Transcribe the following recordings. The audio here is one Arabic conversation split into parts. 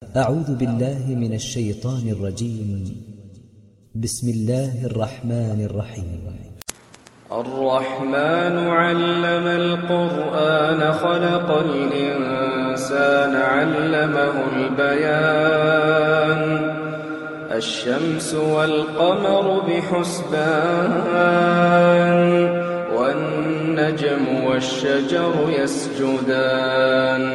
أعوذ بالله من الشيطان الرجيم. بسم الله الرحمن الرحيم. الرحمن علم القرآن خلق الإنسان علمه البيان الشمس والقمر بحسبان والنجم والشجر يسجدان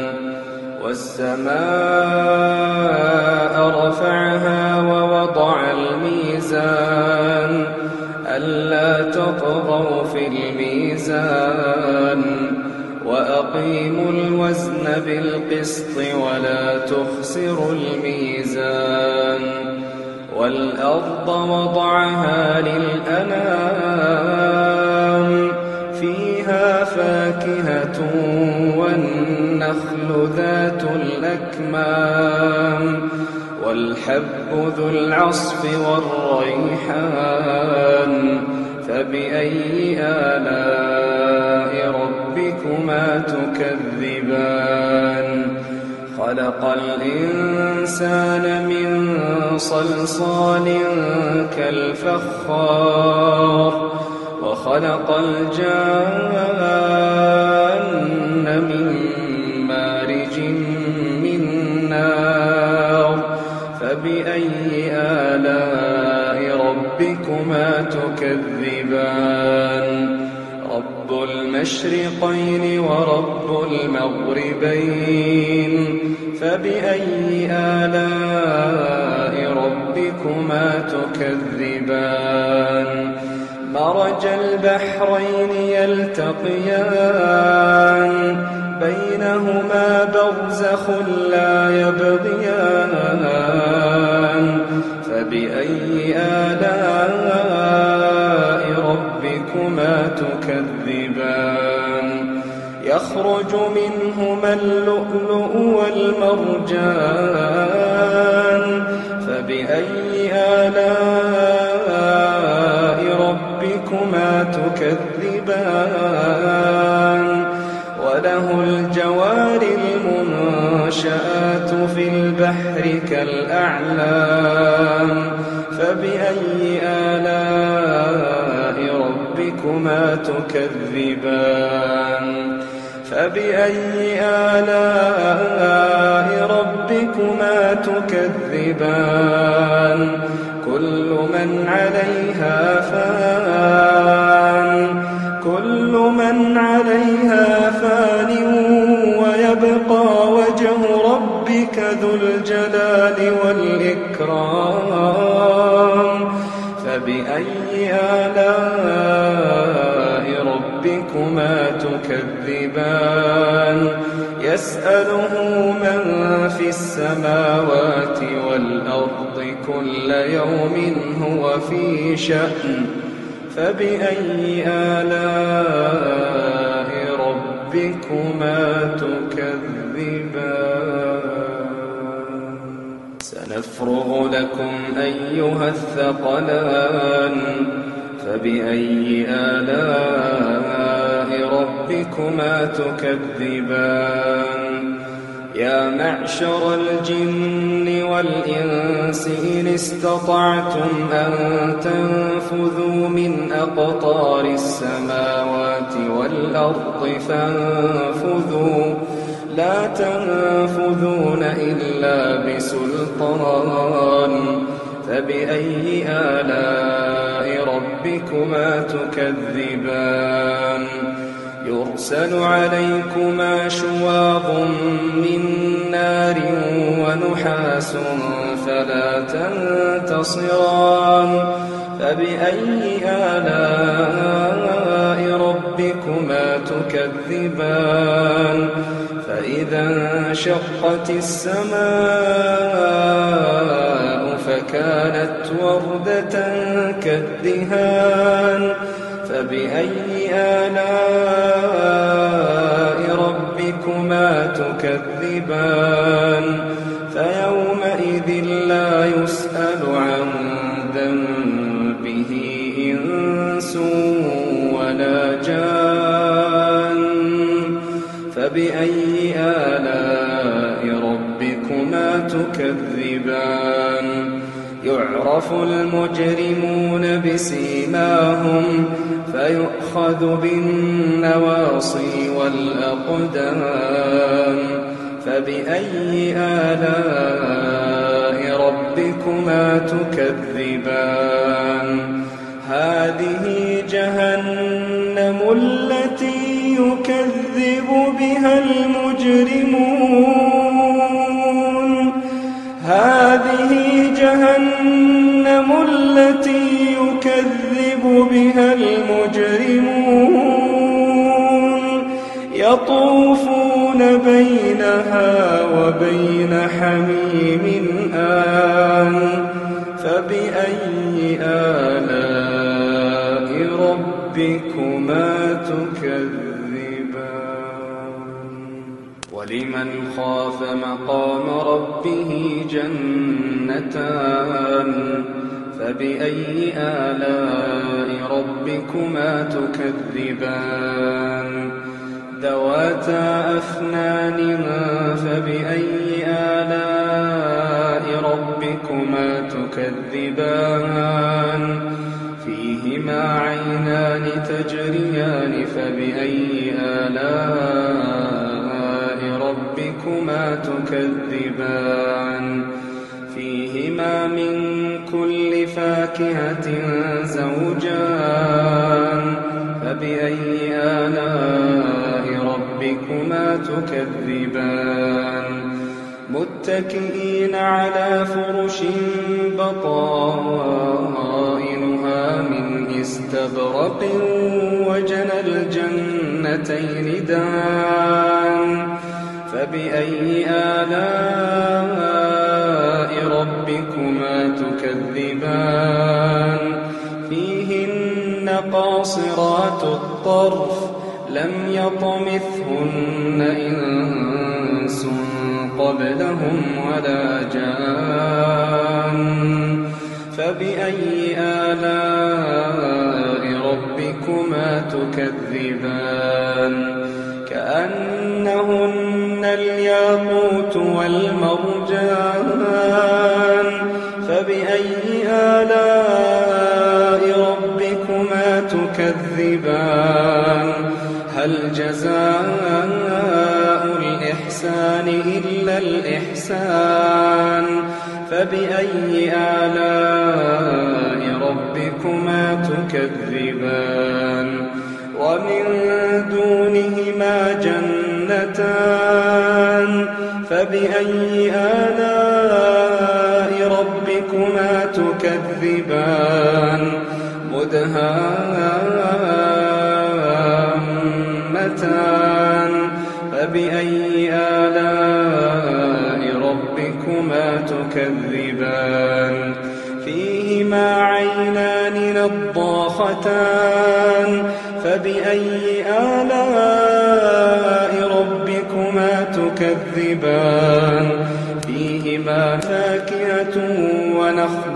والسماء رفعها ووضع الميزان ألا تطغوا في الميزان وأقيموا الوزن بالقسط ولا تخسروا الميزان والأرض وضعها للأنام فيها فاكهة والنخل ذات الأكمام والحب ذو العصف والريحان فبأي آلاء ربكما تكذبان خلق الإنسان من صلصال كالفخار وخلق الجان من مارج من نار فبأي آلاء ربكما تكذبان رب المشرقين ورب المغربين فبأي آلاء ربكما تكذبان مرج البحرين يلتقيان بينهما برزخ لا يبغيان فبأي آلاء ربكما تكذبان يخرج منهما اللؤلؤ والمرجان فبأي آلاء ربكما تكذبان وله الجوار المنشآت في البحر كالأعلام فبأي آلاء ربكما تكذبان فبأي آلاء ربكما تكذبان كل من عليها فان ويبقى وجه ربك ذو الجلال والإكرام فبأي آلاء ربكما تكذبان يسأله من في السماوات والأرض كل يوم هو في شأن فبأي آلاء ربكما تكذبان سنفرغ لكم أيها الثقلان فبأي آلاء ربكما تكذبان يا معشر الجن والإنس إن استطعتم أن تنفذوا من أقطار السماوات والأرض فانفذوا لا تنفذون إلا بسلطان فبأي آلاء ربكما تكذبان يرسل عليكما شواظ من نار ونحاس فلا تنتصران فبأي آلاء ربكما تكذبان فإذا انشقت السماء فكانت وردة كالدهان فبأي آلاء ربكما تكذبان فيومئذ لا يسأل عن ذنبه إنس ولا جان فبأي آلاء ربكما تكذبان تكذبان يعرف المجرمون بسيماهم فيؤخذ بالنواصي والأقدام فبأي آلاء ربكما تكذبان هذه جهنم التي يكذب بها المجرمون هذه جهنم التي يكذب بها المجرمون يطوفون بينها وبين حميم آن فبأي آلاء ربكما تكذبان ولمن خاف مقام ربه جنتان فبأي آلاء ربكما تكذبان ذواتا أفنان فبأي آلاء ربكما تكذبان فيهما عينان تجريان فبأي آلاء ربكما تكذبان فيهما من كل فاكهة زوجان فبأي آلاء ربكما تكذبان متكئين على فرش بطائنها من استبرق وجنى الجنتين دان فبأي آلاء ربكما تكذبان فيهن قاصرات الطرف لم يطمثهن إنس قبلهم ولا جان فبأي آلاء ربكما تكذبان كأنهن الياقوت والمرجان فبأي آلاء ربكما تكذبان هل جزاء الإحسان إلا الإحسان فبأي آلاء ربكما تكذبان ومن دونهما جنتان فبأي آلاء ربكما تكذبان مدهامتان فبأي آلاء ربكما تكذبان فيهما عينان نضاختان فبأي آلاء ربكما تكذبان فيهما فاكهة ونخل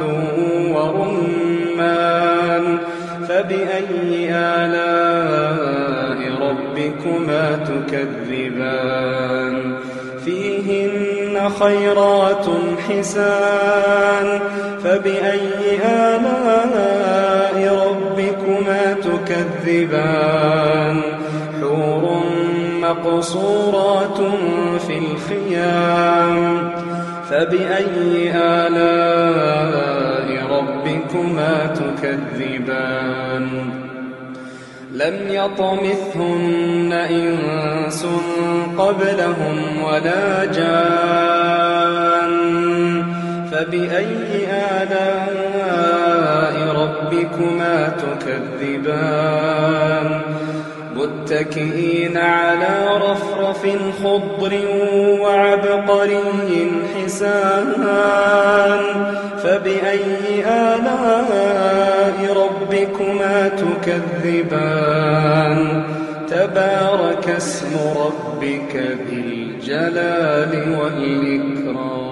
ورمان فبأي آلاء ربكما تكذبان فيهن خيرات حسان فبأي آلاء ربكما تكذبان حور مقصورات في الخيام فبأي آلاء ربكما تكذبان لم يطمثهن إنس قبلهم ولا جان فبأي آلاء ربكما تكذبان متكئين على رفرف خضر وعبقري حسان فبأي آلاء ربكما تكذبان تبارك اسم ربك ذي الجلال والإكرام